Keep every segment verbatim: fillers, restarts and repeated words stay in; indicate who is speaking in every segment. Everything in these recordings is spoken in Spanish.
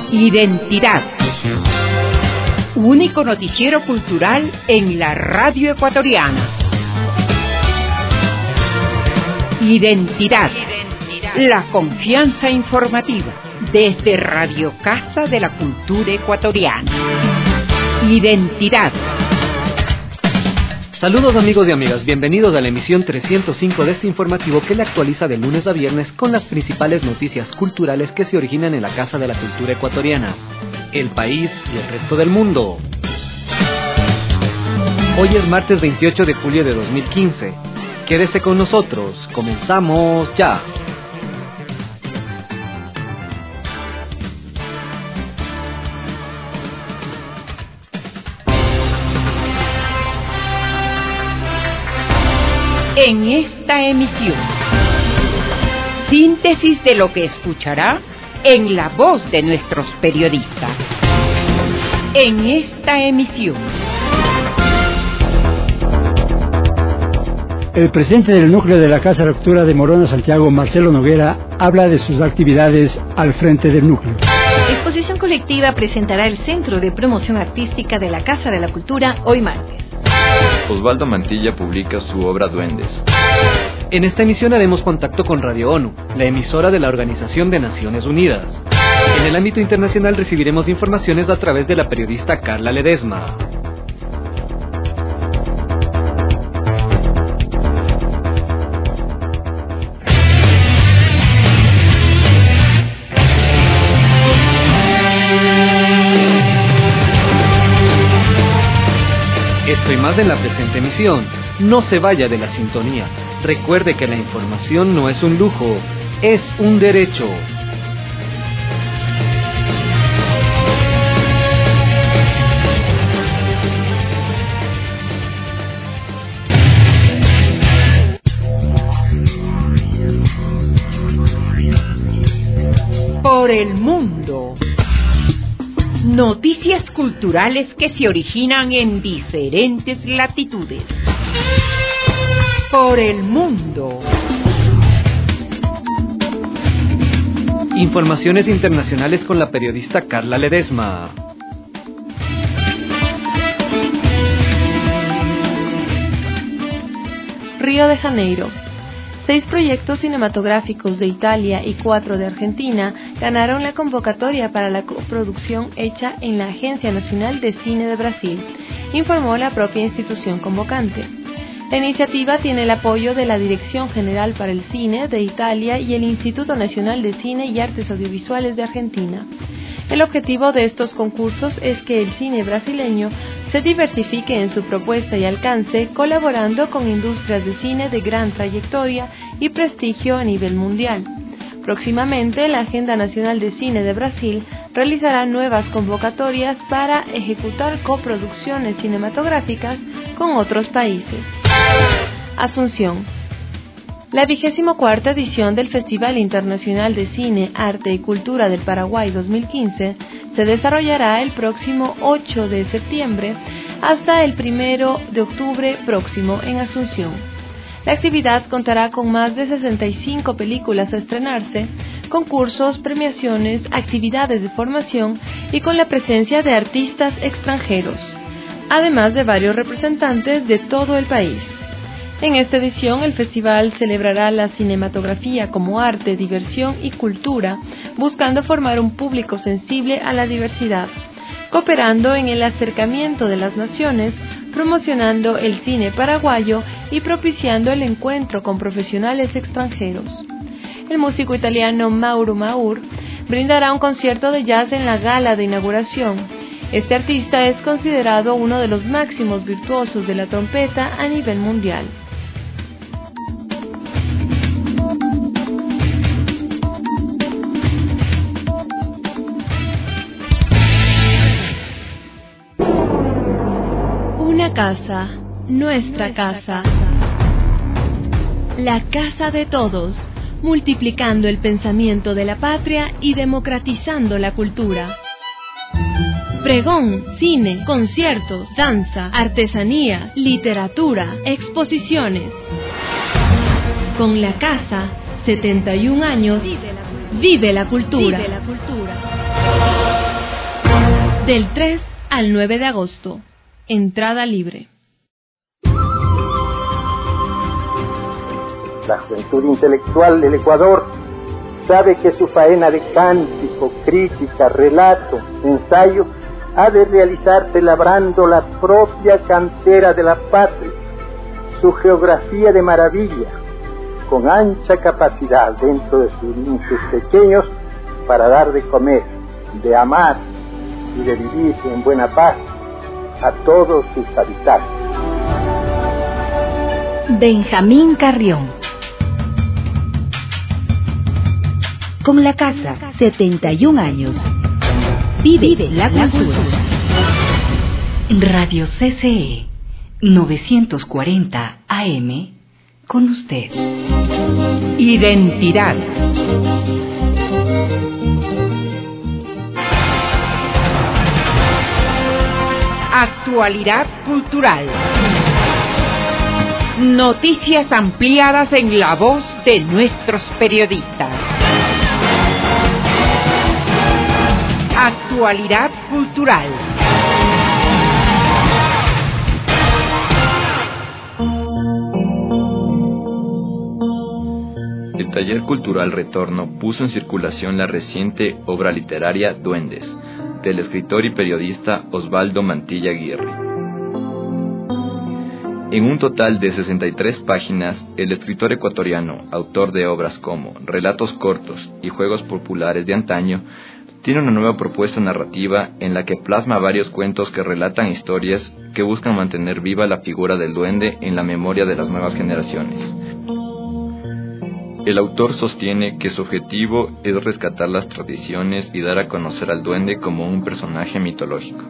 Speaker 1: Identidad. Único noticiero cultural en la radio ecuatoriana. Identidad. La confianza informativa desde Radio Casa de la Cultura Ecuatoriana. Identidad.
Speaker 2: Saludos amigos y amigas, bienvenidos a la emisión trescientos cinco de este informativo que le actualiza de lunes a viernes con las principales noticias culturales que se originan en la Casa de la Cultura Ecuatoriana, el país y el resto del mundo. Hoy es martes veintiocho de julio de dos mil quince. Quédese con nosotros, comenzamos ya.
Speaker 1: En esta emisión, síntesis de lo que escuchará en la voz de nuestros periodistas. En esta emisión,
Speaker 3: el presidente del núcleo de la Casa de la Cultura de Morona, Santiago, Marcelo Noguera, habla de sus actividades al frente del núcleo.
Speaker 4: Exposición colectiva presentará el Centro de Promoción Artística de la Casa de la Cultura hoy martes.
Speaker 5: Osvaldo Mantilla publica su obra Duendes.
Speaker 2: En esta emisión haremos contacto con Radio ONU, la emisora de la Organización de Naciones Unidas. En el ámbito internacional recibiremos informaciones a través de la periodista Carla Ledesma. Esto y más en la presente emisión. No se vaya de la sintonía. Recuerde que la información no es un lujo, es un derecho.
Speaker 1: Por el mundo. Noticias culturales que se originan en diferentes latitudes. Por el mundo.
Speaker 2: Informaciones internacionales con la periodista Carla Ledesma.
Speaker 6: Río de Janeiro. Seis proyectos cinematográficos de Italia y cuatro de Argentina ganaron la convocatoria para la coproducción hecha en la Agencia Nacional de Cine de Brasil, informó la propia institución convocante. La iniciativa tiene el apoyo de la Dirección General para el Cine de Italia y el Instituto Nacional de Cine y Artes Audiovisuales de Argentina. El objetivo de estos concursos es que el cine brasileño se diversifique en su propuesta y alcance, colaborando con industrias de cine de gran trayectoria y prestigio a nivel mundial. Próximamente, la Agenda Nacional de Cine de Brasil realizará nuevas convocatorias para ejecutar coproducciones cinematográficas con otros países. Asunción. La vigésimo cuarta edición del Festival Internacional de Cine, Arte y Cultura del Paraguay dos mil quince se desarrollará el próximo ocho de septiembre hasta el primero de octubre próximo en Asunción. La actividad contará con más de sesenta y cinco películas a estrenarse, concursos, premiaciones, actividades de formación y con la presencia de artistas extranjeros, además de varios representantes de todo el país. En esta edición, el festival celebrará la cinematografía como arte, diversión y cultura, buscando formar un público sensible a la diversidad, cooperando en el acercamiento de las naciones, promocionando el cine paraguayo y propiciando el encuentro con profesionales extranjeros. El músico italiano Mauro Maur brindará un concierto de jazz en la gala de inauguración. Este artista es considerado uno de los máximos virtuosos de la trompeta a nivel mundial. Una casa, nuestra casa. La casa de todos, multiplicando el pensamiento de la patria y democratizando la cultura. Pregón, cine, conciertos, danza, artesanía, literatura, exposiciones. Con la casa, setenta y un años, vive la cultura. Vive la cultura. Del tres al nueve de agosto. Entrada libre.
Speaker 7: La juventud intelectual del Ecuador sabe que su faena de cántico, crítica, relato, ensayo ha de realizarse labrando la propia cantera de la patria, su geografía de maravilla, con ancha capacidad dentro de sus nichos pequeños para dar de comer, de amar y de vivir en buena paz a todos sus habitantes.
Speaker 8: Benjamín Carrión. Con la casa, setenta y un años. Vive, Vive la, la cultura. Radio C C E, novecientos cuarenta A M, con usted.
Speaker 1: Identidad. Actualidad cultural. Noticias ampliadas en la voz de nuestros periodistas. Actualidad cultural.
Speaker 5: El Taller Cultural Retorno puso en circulación la reciente obra literaria Duendes, del escritor y periodista Osvaldo Mantilla Aguirre. En un total de sesenta y tres páginas, el escritor ecuatoriano, autor de obras como Relatos cortos y Juegos populares de antaño, tiene una nueva propuesta narrativa en la que plasma varios cuentos que relatan historias que buscan mantener viva la figura del duende en la memoria de las nuevas generaciones. El autor sostiene que su objetivo es rescatar las tradiciones y dar a conocer al duende como un personaje mitológico.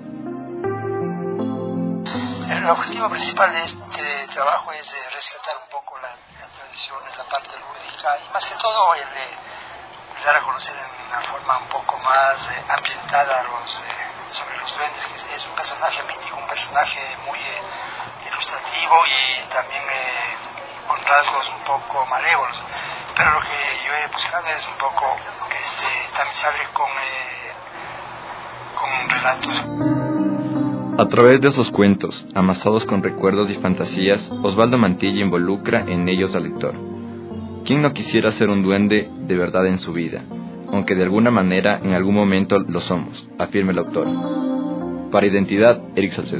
Speaker 9: El objetivo principal de este trabajo es rescatar un poco la, las tradiciones, la parte lúdica y más que todo el de dar a conocer en una forma un poco más eh, ambientada los, eh, sobre los duendes, que es un personaje mítico, un personaje muy eh, ilustrativo y también eh, con rasgos un poco malévolos, pero lo que yo he buscado es un poco este, tamizable con, eh, con relatos.
Speaker 5: A través de esos cuentos, amasados con recuerdos y fantasías, Osvaldo Mantilla involucra en ellos al lector. ¿Quién no quisiera ser un duende de verdad en su vida? Aunque de alguna manera en algún momento lo somos, afirma el autor. Para Identidad, Eric Salcedo.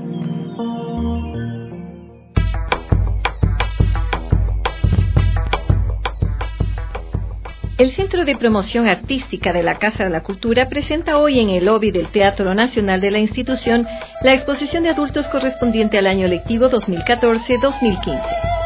Speaker 4: El Centro de Promoción Artística de la Casa de la Cultura presenta hoy en el lobby del Teatro Nacional de la institución la exposición de adultos correspondiente al año lectivo dos mil catorce dos mil quince.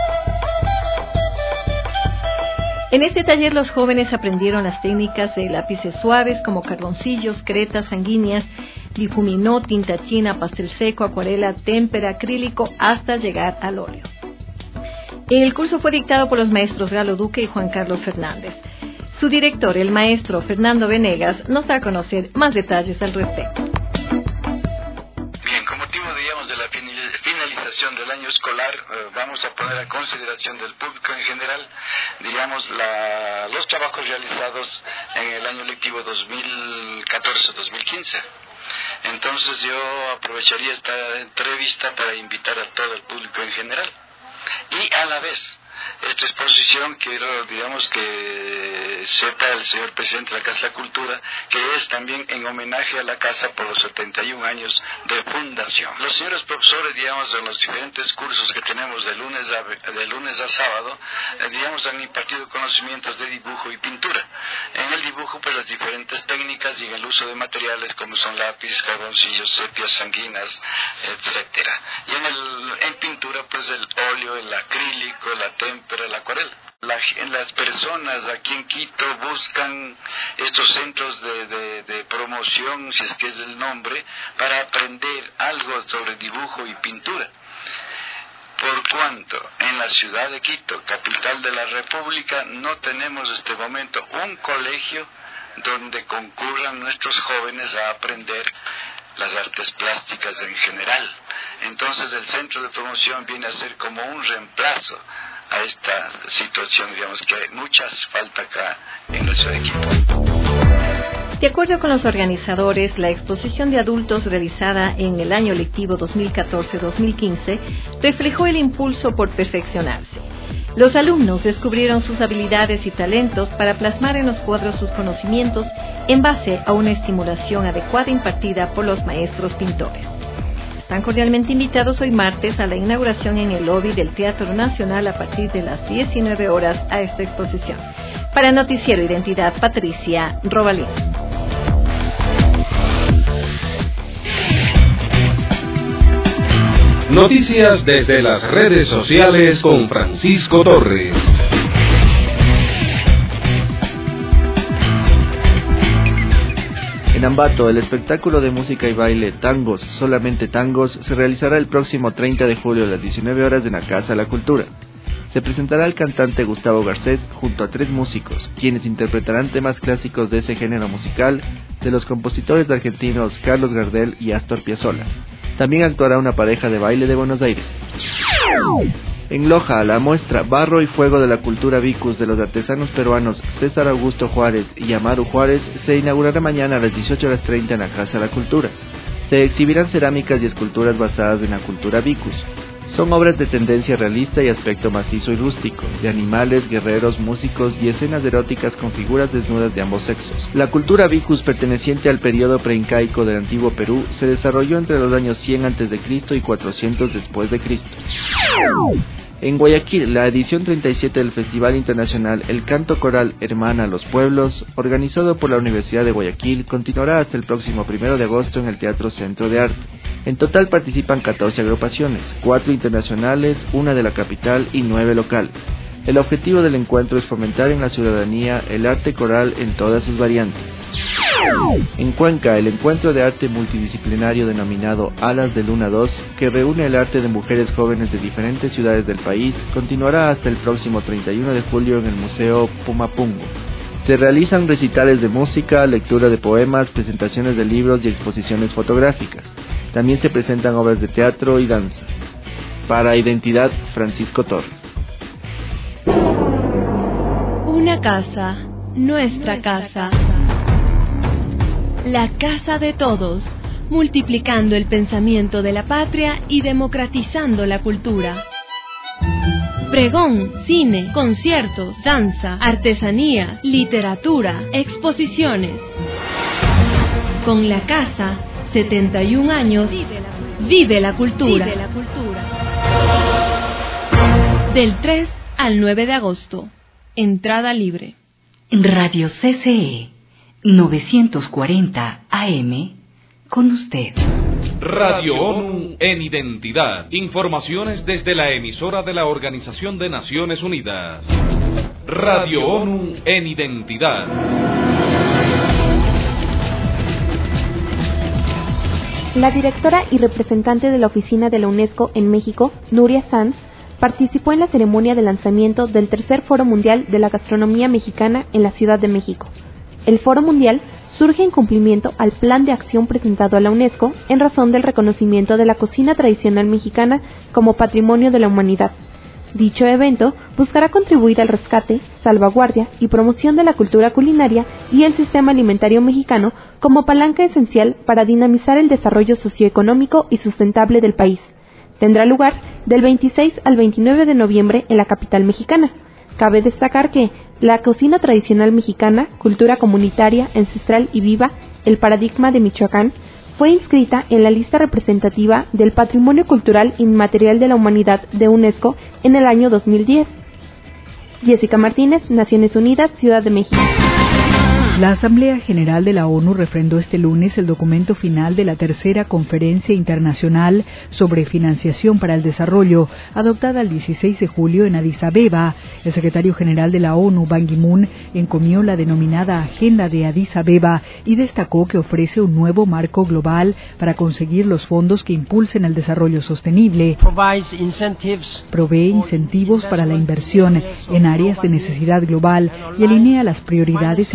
Speaker 4: En este taller los jóvenes aprendieron las técnicas de lápices suaves como carboncillos, cretas sanguíneas, difuminó, tinta china, pastel seco, acuarela, témpera, acrílico, hasta llegar al óleo. El curso fue dictado por los maestros Galo Duque y Juan Carlos Fernández. Su director, el maestro Fernando Venegas, nos da a conocer más detalles al respecto.
Speaker 10: Bien, con motivo, digamos, de la finalización del año escolar, eh, vamos a poner a consideración del público en general, digamos, la, los trabajos realizados en el año lectivo dos mil catorce dos mil quince. Entonces yo aprovecharía esta entrevista para invitar a todo el público en general. Y a la vez, esta exposición quiero, digamos, que sepa el señor presidente de la Casa de la Cultura que es también en homenaje a la Casa por los setenta y un años de fundación. Los señores profesores, digamos, en los diferentes cursos que tenemos de lunes a, de lunes a sábado, eh, digamos, han impartido conocimientos de dibujo y pintura. En el dibujo, pues, las diferentes técnicas y en el uso de materiales como son lápices, carboncillos, sepias sanguinas, etcétera. Y en, el, en pintura, pues, el óleo, el acrílico, la témpera, la acuarela. La, las personas aquí en Quito buscan estos centros de, de, de promoción, si es que es el nombre, para aprender algo sobre dibujo y pintura. Por cuanto en la ciudad de Quito, capital de la República, no tenemos en este momento un colegio donde concurran nuestros jóvenes a aprender las artes plásticas en general. Entonces el centro de promoción viene a ser como un reemplazo a esta situación, digamos, que hay mucha falta acá en la ciudad de Quito.
Speaker 4: De acuerdo con los organizadores, la exposición de adultos realizada en el año lectivo dos mil catorce dos mil quince reflejó el impulso por perfeccionarse. Los alumnos descubrieron sus habilidades y talentos para plasmar en los cuadros sus conocimientos en base a una estimulación adecuada impartida por los maestros pintores. Están cordialmente invitados hoy martes a la inauguración en el lobby del Teatro Nacional a partir de las diecinueve horas a esta exposición. Para Noticiero Identidad, Patricia Robalín.
Speaker 11: Noticias desde las redes sociales con Francisco Torres.
Speaker 12: En Ambato, el espectáculo de música y baile Tangos, Solamente Tangos, se realizará el próximo treinta de julio a las diecinueve horas en la Casa de la Cultura. Se presentará el cantante Gustavo Garcés junto a tres músicos, quienes interpretarán temas clásicos de ese género musical de los compositores argentinos Carlos Gardel y Astor Piazzolla. También actuará una pareja de baile de Buenos Aires. En Loja, la muestra Barro y Fuego de la Cultura Vicus de los artesanos peruanos César Augusto Juárez y Amaru Juárez se inaugurará mañana a las dieciocho horas treinta en la Casa de la Cultura. Se exhibirán cerámicas y esculturas basadas en la cultura Vicus. Son obras de tendencia realista y aspecto macizo y rústico, de animales, guerreros, músicos y escenas eróticas con figuras desnudas de ambos sexos. La cultura Vicus, perteneciente al periodo preincaico del antiguo Perú, se desarrolló entre los años cien antes de Cristo y cuatrocientos después de Cristo. En Guayaquil, la edición treinta y siete del Festival Internacional El Canto Coral Hermana los Pueblos, organizado por la Universidad de Guayaquil, continuará hasta el próximo primero de agosto en el Teatro Centro de Arte. En total participan catorce agrupaciones, cuatro internacionales, una de la capital y nueve locales. El objetivo del encuentro es fomentar en la ciudadanía el arte coral en todas sus variantes. En Cuenca, el encuentro de arte multidisciplinario denominado Alas de Luna dos, que reúne el arte de mujeres jóvenes de diferentes ciudades del país, continuará hasta el próximo treinta y uno de julio en el Museo Pumapungo. Se realizan recitales de música, lectura de poemas, presentaciones de libros y exposiciones fotográficas. También se presentan obras de teatro y danza. Para Identidad, Francisco Torres.
Speaker 6: Una casa, nuestra casa. La casa de todos, multiplicando el pensamiento de la patria y democratizando la cultura. Pregón, cine, conciertos, danza, artesanía, literatura, exposiciones. Con la casa, setenta y un años, vive la cultura. Vive la cultura. Del tres al nueve de agosto. Entrada libre.
Speaker 8: Radio C C E novecientos cuarenta A M, con usted.
Speaker 11: Radio ONU en Identidad. Informaciones desde la emisora de la Organización de Naciones Unidas. Radio ONU en Identidad.
Speaker 13: La directora y representante de la oficina de la UNESCO en México, Nuria Sanz, participó en la ceremonia de lanzamiento del tercer Foro Mundial de la Gastronomía Mexicana en la Ciudad de México. El Foro Mundial surge en cumplimiento al plan de acción presentado a la UNESCO en razón del reconocimiento de la cocina tradicional mexicana como patrimonio de la humanidad. Dicho evento buscará contribuir al rescate, salvaguardia y promoción de la cultura culinaria y el sistema alimentario mexicano como palanca esencial para dinamizar el desarrollo socioeconómico y sustentable del país. Tendrá lugar del veintiséis al veintinueve de noviembre en la capital mexicana. Cabe destacar que la cocina tradicional mexicana, cultura comunitaria, ancestral y viva, el paradigma de Michoacán, fue inscrita en la lista representativa del Patrimonio Cultural Inmaterial de la Humanidad de UNESCO en el año dos mil diez. Jessica Martínez, Naciones Unidas, Ciudad de México.
Speaker 14: La Asamblea General de la ONU refrendó este lunes el documento final de la tercera Conferencia Internacional sobre Financiación para el Desarrollo, adoptada el dieciséis de julio en Addis Abeba. El secretario general de la ONU, Ban Ki-moon, encomió la denominada Agenda de Addis Abeba y destacó que ofrece un nuevo marco global para conseguir los fondos que impulsen el desarrollo sostenible. Provee incentivos para la inversión en áreas de necesidad global y alinea las prioridades económicas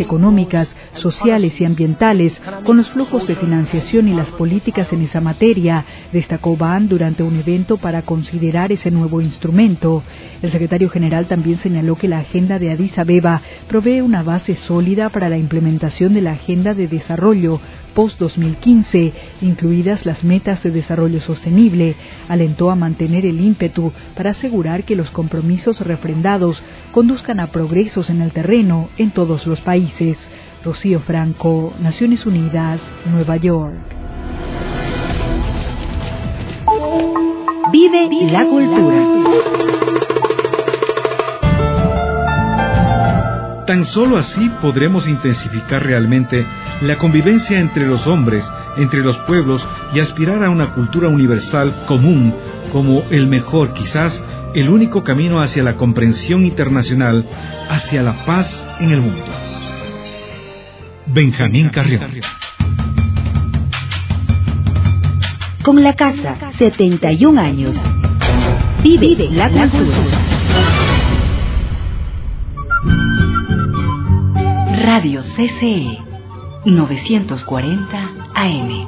Speaker 14: económicas, sociales y ambientales con los flujos de financiación y las políticas en esa materia, destacó Ban durante un evento para considerar ese nuevo instrumento. El secretario general también señaló que la agenda de Addis Abeba provee una base sólida para la implementación de la agenda de desarrollo post dos mil quince, incluidas las metas de desarrollo sostenible. Alentó a mantener el ímpetu para asegurar que los compromisos refrendados conduzcan a progresos en el terreno en todos los países. Rocío Franco, Naciones Unidas, Nueva York.
Speaker 8: Vive la cultura.
Speaker 15: Tan solo así podremos intensificar realmente la convivencia entre los hombres, entre los pueblos y aspirar a una cultura universal común como el mejor, quizás el único camino hacia la comprensión internacional, hacia la paz en el mundo. Benjamín Carrión.
Speaker 8: Con la casa, setenta y un años. Vive la cultura. Radio C C E novecientos cuarenta A M.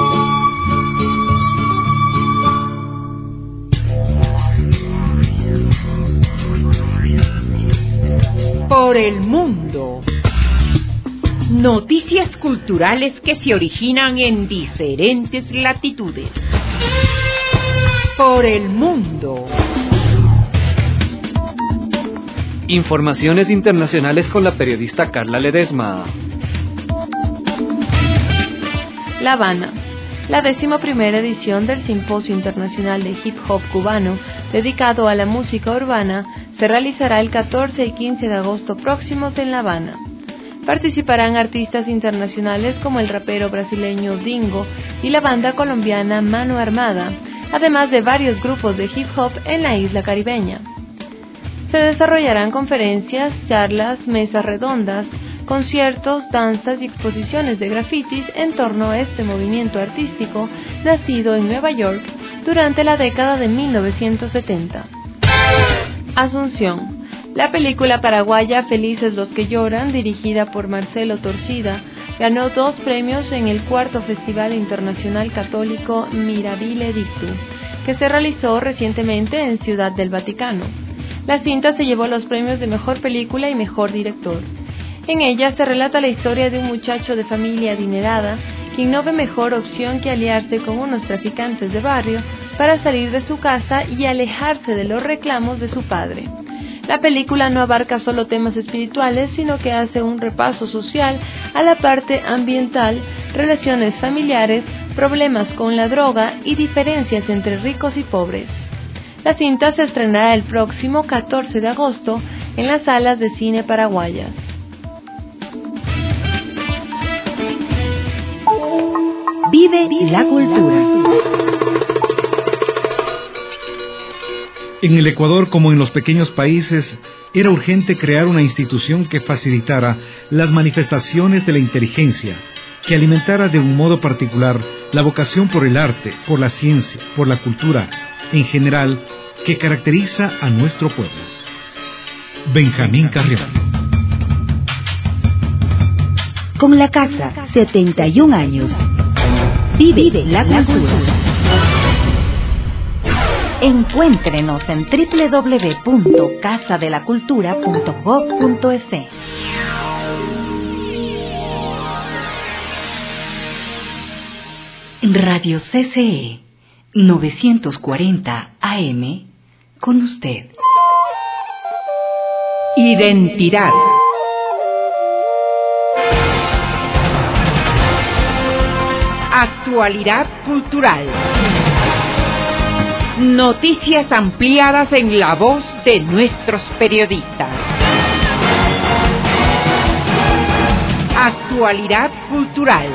Speaker 1: Por el mundo. Noticias culturales que se originan en diferentes latitudes. Por el mundo.
Speaker 2: Informaciones internacionales con la periodista Carla Ledesma.
Speaker 6: La Habana. La decimoprimera edición del Simposio Internacional de Hip Hop Cubano, dedicado a la música urbana, se realizará el catorce y quince de agosto próximos en La Habana. Participarán artistas internacionales como el rapero brasileño Dingo y la banda colombiana Mano Armada, además de varios grupos de hip hop en la isla caribeña. Se desarrollarán conferencias, charlas, mesas redondas, conciertos, danzas y exposiciones de grafitis en torno a este movimiento artístico nacido en Nueva York durante la década de mil novecientos setenta. Asunción. La película paraguaya Felices los que lloran, dirigida por Marcelo Torcida, ganó dos premios en el cuarto Festival Internacional Católico Mirabile Dictu, que se realizó recientemente en Ciudad del Vaticano. La cinta se llevó los premios de Mejor Película y Mejor Director. En ella se relata la historia de un muchacho de familia adinerada, quien no ve mejor opción que aliarse con unos traficantes de barrio para salir de su casa y alejarse de los reclamos de su padre. La película no abarca solo temas espirituales, sino que hace un repaso social a la parte ambiental, relaciones familiares, problemas con la droga y diferencias entre ricos y pobres. La cinta se estrenará el próximo catorce de agosto en las salas de cine paraguayas.
Speaker 8: Vive la cultura.
Speaker 15: En el Ecuador, como en los pequeños países, era urgente crear una institución que facilitara las manifestaciones de la inteligencia, que alimentara de un modo particular la vocación por el arte, por la ciencia, por la cultura, en general, que caracteriza a nuestro pueblo. Benjamín Carrión.
Speaker 8: Con la casa, setenta y un años. Vive la cultura. Encuéntrenos en doble u doble u doble u punto casa de la cultura punto gob punto es. Radio C C E novecientos cuarenta A M con usted.
Speaker 1: Identidad. Actualidad cultural. Noticias ampliadas en la voz de nuestros periodistas. Actualidad cultural.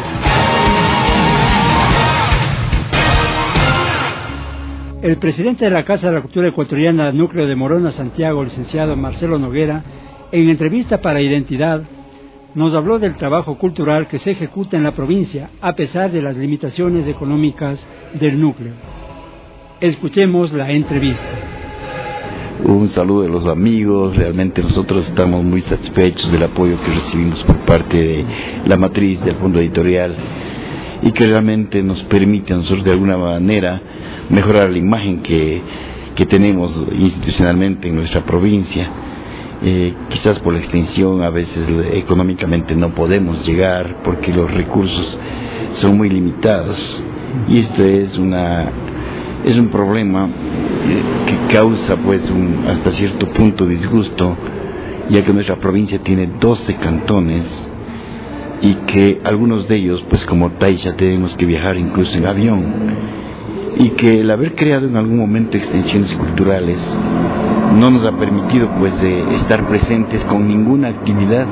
Speaker 3: El presidente de la Casa de la Cultura Ecuatoriana, Núcleo de Morona, Santiago, licenciado Marcelo Noguera, en entrevista para Identidad, nos habló del trabajo cultural que se ejecuta en la provincia, a pesar de las limitaciones económicas del núcleo. Escuchemos la entrevista.
Speaker 16: un saludo de los amigos. Realmente nosotros estamos muy satisfechos del apoyo que recibimos por parte de la matriz del Fondo Editorial y que realmente nos permite a nosotros de alguna manera mejorar la imagen que, que tenemos institucionalmente en nuestra provincia. Eh, quizás por la extensión a veces económicamente no podemos llegar porque los recursos son muy limitados y esto es una es un problema que causa pues un, hasta cierto punto disgusto, ya que nuestra provincia tiene doce cantones y que algunos de ellos pues como Taisha tenemos que viajar incluso en avión, y que el haber creado en algún momento extensiones culturales no nos ha permitido pues eh, estar presentes con ninguna actividad,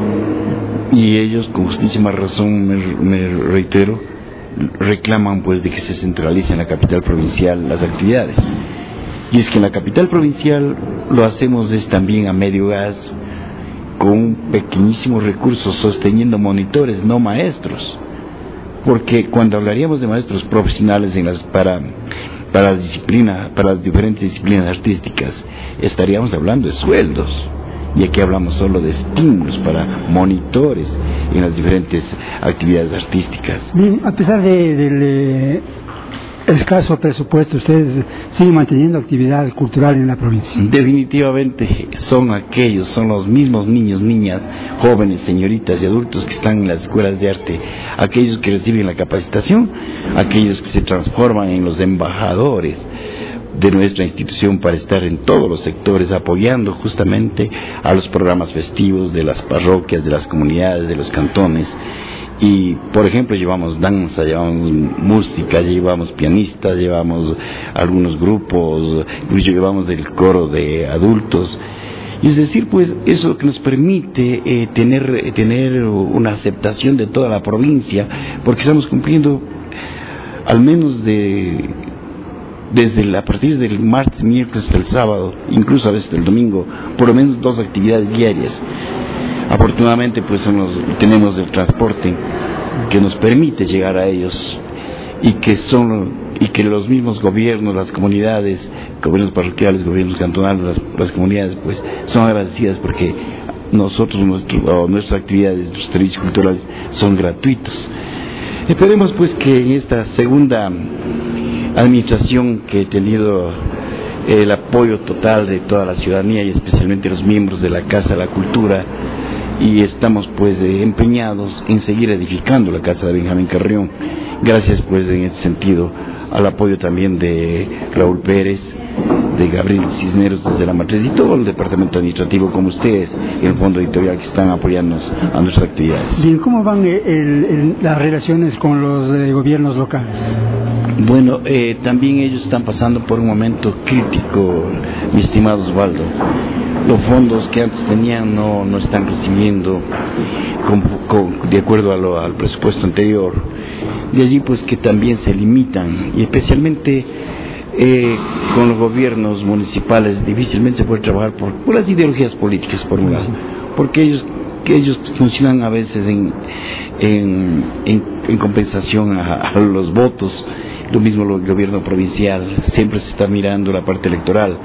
Speaker 16: y ellos con justísima razón, me, me reitero, reclaman pues de que se centralice en la capital provincial las actividades. Y es que en la capital provincial lo hacemos es también a medio gas, con un pequeñísimo recurso, sosteniendo monitores, no maestros, porque cuando hablaríamos de maestros profesionales en las para para las disciplinas, para las diferentes disciplinas artísticas, estaríamos hablando de sueldos, y aquí hablamos solo de estímulos para monitores en las diferentes actividades artísticas.
Speaker 3: Bien, a pesar de, del eh, escaso presupuesto, ¿ustedes siguen manteniendo actividad cultural en la provincia?
Speaker 16: Definitivamente son aquellos, son los mismos niños, niñas, jóvenes, señoritas y adultos que están en las escuelas de arte, aquellos que reciben la capacitación, aquellos que se transforman en los embajadores de nuestra institución para estar en todos los sectores apoyando justamente a los programas festivos de las parroquias, de las comunidades, de los cantones. Y por ejemplo llevamos danza, llevamos música, llevamos pianistas, llevamos algunos grupos, llevamos el coro de adultos, y es decir pues eso es lo que nos permite eh, tener, tener una aceptación de toda la provincia, porque estamos cumpliendo al menos de desde el, a partir del martes, miércoles hasta el sábado, incluso a veces el domingo, por lo menos dos actividades diarias. Afortunadamente pues son los, tenemos el transporte que nos permite llegar a ellos, y que son y que los mismos gobiernos, las comunidades, gobiernos parroquiales, gobiernos cantonales, las, las comunidades pues son agradecidas porque nosotros nuestro, nuestras actividades, nuestros servicios culturales son gratuitos. Esperemos pues que en esta segunda administración que he tenido el apoyo total de toda la ciudadanía y especialmente los miembros de la Casa de la Cultura, y estamos pues eh, empeñados en seguir edificando la Casa de Benjamín Carrión, gracias pues en este sentido al apoyo también de Raúl Pérez, de Gabriel Cisneros desde la matriz y todo el departamento administrativo como ustedes y el Fondo Editorial que están apoyándonos a nuestras actividades.
Speaker 3: Bien, ¿cómo van el, el, las relaciones con los eh, gobiernos locales?
Speaker 16: Bueno, eh, también ellos están pasando por un momento crítico, mi estimado Osvaldo. Los fondos que antes tenían no, no están recibiendo con, con, de acuerdo a lo, al presupuesto anterior. De allí pues que también se limitan, y especialmente eh, con los gobiernos municipales difícilmente se puede trabajar por, por las ideologías políticas por un lado, porque ellos, que ellos funcionan a veces en, en, en, en compensación a, a los votos. Lo mismo el gobierno provincial, siempre se está mirando la parte electoral,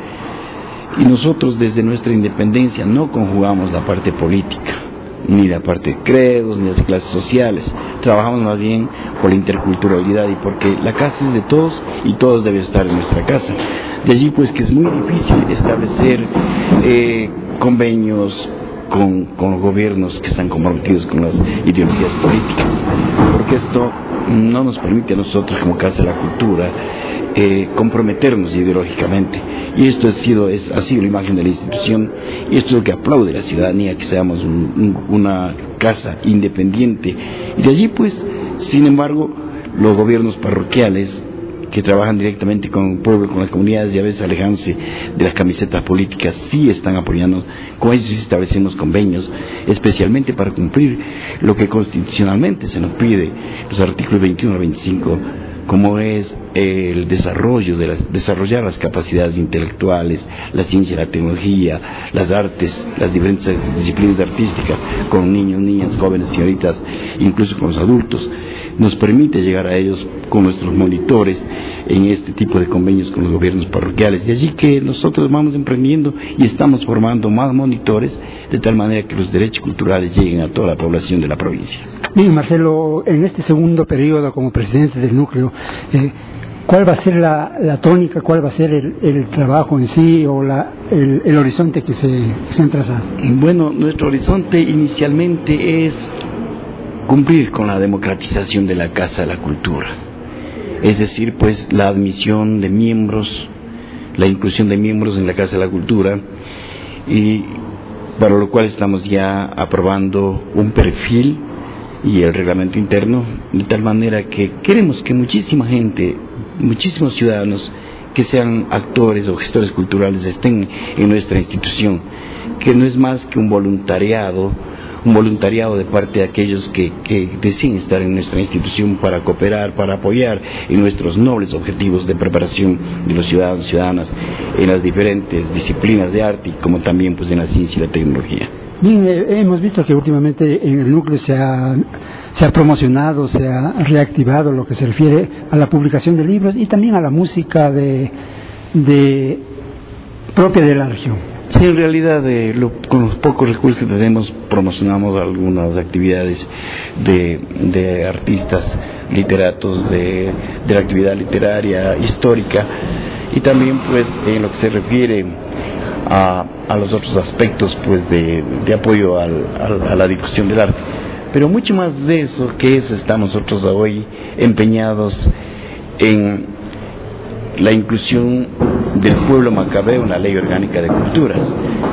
Speaker 16: y nosotros desde nuestra independencia no conjugamos la parte política, ni la parte de credos, ni las clases sociales. Trabajamos más bien por la interculturalidad y porque la casa es de todos y todos deben estar en nuestra casa. De allí pues que es muy difícil establecer eh, convenios con, con los gobiernos que están comprometidos con las ideologías políticas, porque esto no nos permite a nosotros como Casa de la Cultura eh, comprometernos ideológicamente, y esto ha sido, es, ha sido la imagen de la institución, y esto es lo que aplaude la ciudadanía, que seamos un, un, una casa independiente. Y de allí pues, sin embargo, los gobiernos parroquiales que trabajan directamente con el pueblo, con las comunidades, y a veces alejándose de las camisetas políticas, sí están apoyando. Con ellos sí establecemos convenios, especialmente para cumplir lo que constitucionalmente se nos pide, los artículos veintiuno al veinticinco, como es el desarrollo de las, desarrollar las capacidades intelectuales, la ciencia, la tecnología, las artes, las diferentes disciplinas artísticas, con niños, niñas, jóvenes, señoritas, incluso con los adultos, nos permite llegar a ellos con nuestros monitores en este tipo de convenios con los gobiernos parroquiales. Y allí que nosotros vamos emprendiendo y estamos formando más monitores, de tal manera que los derechos culturales lleguen a toda la población de la provincia.
Speaker 3: Bien, Marcelo, en este segundo periodo como presidente del núcleo, eh, ¿cuál va a ser la, la tónica, cuál va a ser el, el trabajo en sí o la, el, el horizonte que se, que se han trazado?
Speaker 16: Bueno, nuestro horizonte inicialmente es cumplir con la democratización de la Casa de la Cultura, es decir, pues la admisión de miembros, la inclusión de miembros en la Casa de la Cultura, y para lo cual estamos ya aprobando un perfil y el reglamento interno, de tal manera que queremos que muchísima gente, muchísimos ciudadanos que sean actores o gestores culturales estén en nuestra institución, que no es más que un voluntariado, un voluntariado de parte de aquellos que, que deciden estar en nuestra institución para cooperar, para apoyar en nuestros nobles objetivos de preparación de los ciudadanos y ciudadanas en las diferentes disciplinas de arte y como también pues en la ciencia y la tecnología.
Speaker 3: Bien, eh, hemos visto que últimamente en el núcleo se ha, se ha promocionado, se ha reactivado lo que se refiere a la publicación de libros y también a la música de, de propia de la región.
Speaker 16: Sí, en realidad eh, lo, con los pocos recursos que tenemos promocionamos algunas actividades de, de artistas, literatos, de, de la actividad literaria, histórica, y también pues en lo que se refiere a, a los otros aspectos pues de, de apoyo al, al, a la difusión del arte. Pero mucho más de eso que eso estamos nosotros hoy empeñados en la inclusión del pueblo macabeo en la Ley Orgánica de Culturas,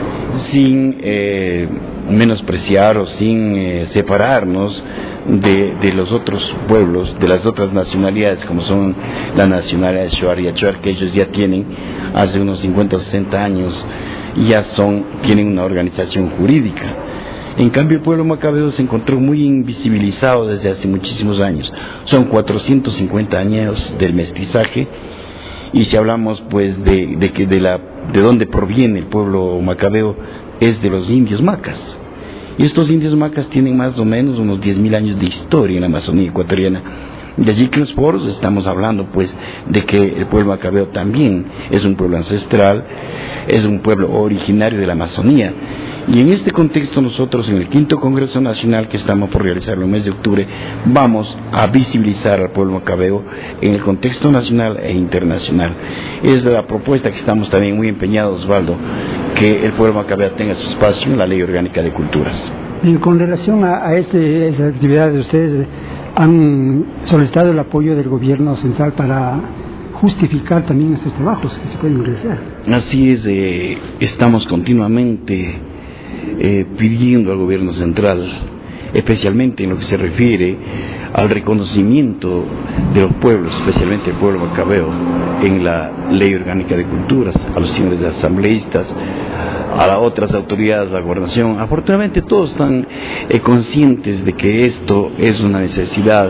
Speaker 16: sin eh, menospreciar o sin eh, separarnos de, de los otros pueblos, de las otras nacionalidades, como son la nacionalidad de Shuar y Achuar, que ellos ya tienen hace unos cincuenta o sesenta años, y ya son, tienen una organización jurídica. En cambio, el pueblo macabeo se encontró muy invisibilizado desde hace muchísimos años. Son cuatrocientos cincuenta años del mestizaje. Y si hablamos pues de, de que de la de dónde proviene el pueblo macabeo, es de los indios macas. Y estos indios macas tienen más o menos unos diez mil años de historia en la Amazonía ecuatoriana. De allí que en los foros estamos hablando pues de que el pueblo macabeo también es un pueblo ancestral, es un pueblo originario de la Amazonía. Y en este contexto nosotros en el quinto Congreso Nacional que estamos por realizar en el mes de octubre vamos a visibilizar al pueblo macabeo en el contexto nacional e internacional. Es la propuesta que estamos también muy empeñados, Osvaldo, que el pueblo macabeo tenga su espacio en la Ley Orgánica de Culturas.
Speaker 3: Y con relación a, a este, esa actividad de ustedes, ¿han solicitado el apoyo del gobierno central para justificar también estos trabajos que se pueden realizar?
Speaker 16: Así es, eh, estamos continuamente Eh, pidiendo al gobierno central, especialmente en lo que se refiere al reconocimiento de los pueblos, especialmente el pueblo macabeo, en la Ley Orgánica de Culturas, a los señores asambleístas, a las otras autoridades de la gobernación. Afortunadamente todos están eh, conscientes de que esto es una necesidad,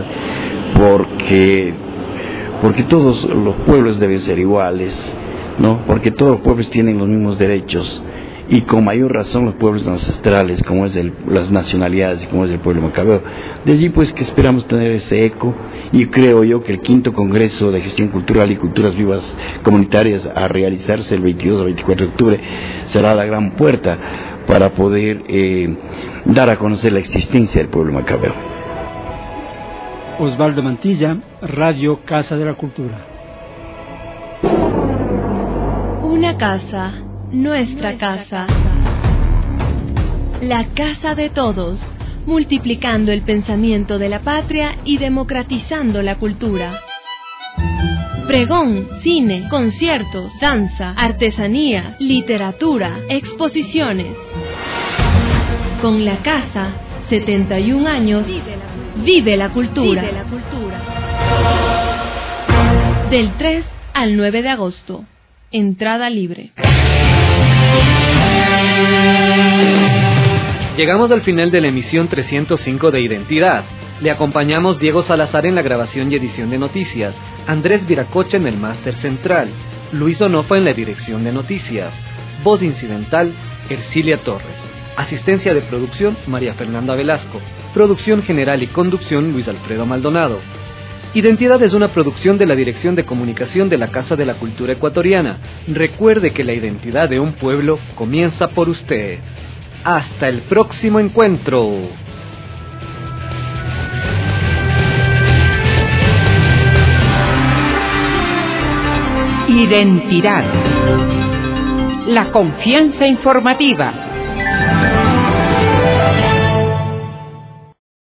Speaker 16: porque, porque todos los pueblos deben ser iguales, ¿no? Porque todos los pueblos tienen los mismos derechos. Y con mayor razón los pueblos ancestrales, como es el, las nacionalidades y como es el pueblo macabeo. De allí pues que esperamos tener ese eco, y creo yo que el quinto Congreso de Gestión Cultural y Culturas Vivas Comunitarias a realizarse el veintidós o veinticuatro de octubre será la gran puerta para poder eh, dar a conocer la existencia del pueblo macabeo.
Speaker 3: Osvaldo Mantilla, Radio Casa de la Cultura.
Speaker 6: Una casa, nuestra casa, la casa de todos, multiplicando el pensamiento de la patria y democratizando la cultura. Pregón, cine, conciertos, danza, artesanía, literatura, exposiciones. Con la casa, setenta y un años, vive la cultura. Vive la cultura. Del tres al nueve de agosto. Entrada libre.
Speaker 2: Llegamos al final de la emisión trescientos cinco de Identidad. Le acompañamos Diego Salazar en la grabación y edición de noticias, Andrés Viracocha en el máster central, Luis Onofa en la dirección de noticias, voz incidental, Ercilia Torres, asistencia de producción, María Fernanda Velasco, producción general y conducción, Luis Alfredo Maldonado. Identidad es una producción de la Dirección de Comunicación de la Casa de la Cultura Ecuatoriana. Recuerde que la identidad de un pueblo comienza por usted. Hasta el próximo encuentro.
Speaker 1: Identidad. La confianza informativa.